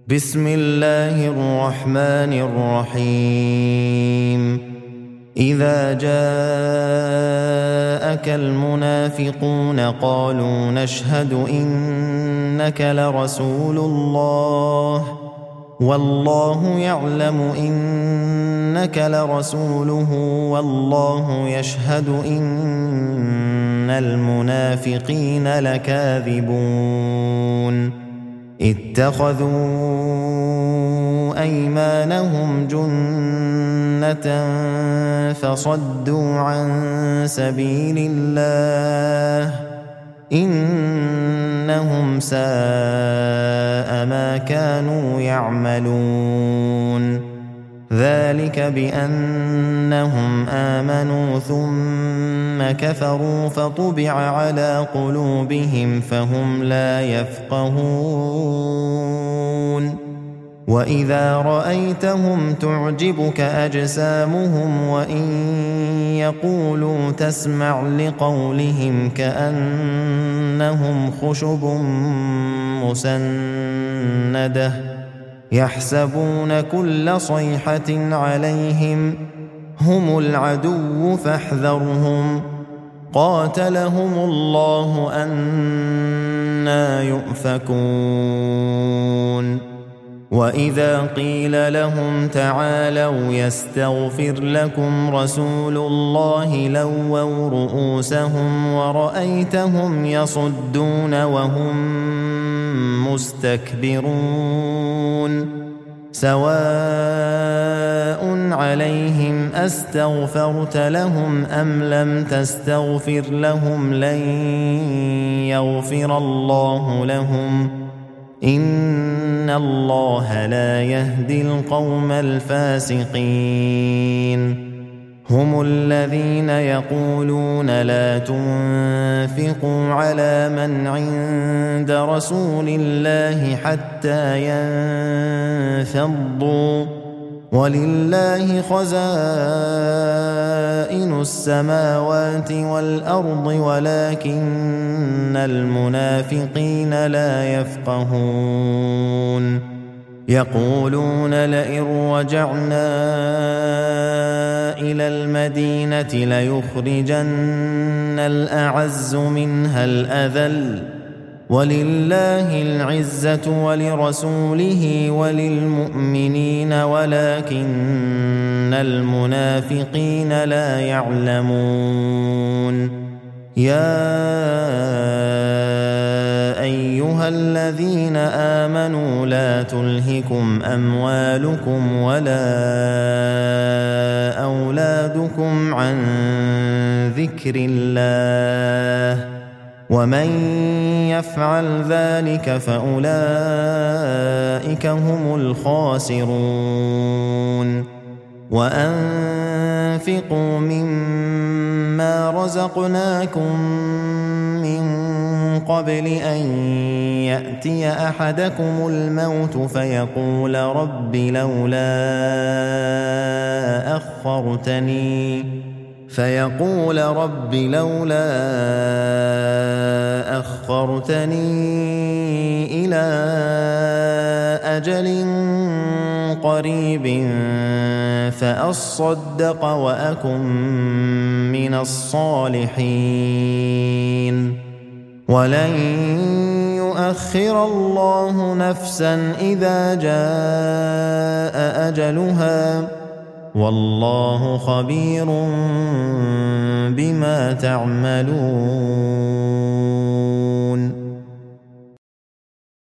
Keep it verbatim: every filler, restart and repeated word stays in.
بسم الله الرحمن الرحيم إذا جاءك المنافقون قالوا نشهد إنك لرسول الله والله يعلم إنك لرسوله والله يشهد إن المنافقين لكاذبون اتخذوا أيمانهم جنة فصدوا عن سبيل الله إنهم ساء ما كانوا يعملون ذلك بأنهم آمنوا ثم كفروا فطبع على قلوبهم فهم لا يفقهون وإذا رأيتهم تعجبك أجسامهم وإن يقولوا تسمع لقولهم كأنهم خشب مسندة يحسبون كل صيحة عليهم هم العدو فاحذرهم قاتلهم الله أنى يؤفكون وإذا قيل لهم تعالوا يستغفر لكم رسول الله لووا رؤوسهم ورأيتهم يصدون وهم مستكبرون سواء عليهم أستغفرت لهم أم لم تستغفر لهم لن يغفر الله لهم إن الله لا يهدي القوم الفاسقين هم الذين يقولون لا تنفقوا على من عند رسول الله حتى ينفضوا ولله خزائن السماوات والأرض ولكن المنافقين لا يفقهون يقولون لئن رجعنا إلى المدينة ليخرجن الأعز منها الأذل ولله العزة ولرسوله وللمؤمنين ولكن المنافقين لا يعلمون يا أيها الذين آمنوا لا تلهكم أموالكم ولا أولادكم عن ذكر الله ومن يفعل ذلك فأولئك هم الخاسرون وأنفقوا مما رزقناكم من قبل أن يأتي أحدكم الموت فيقول رب لولا أخرتني فيقول رب لولا أخرتني إلى أجل قريب فأصدق وأكن من الصالحين ولن يؤخر الله نفسا إذا جاء أجلها والله خبير بما تعملون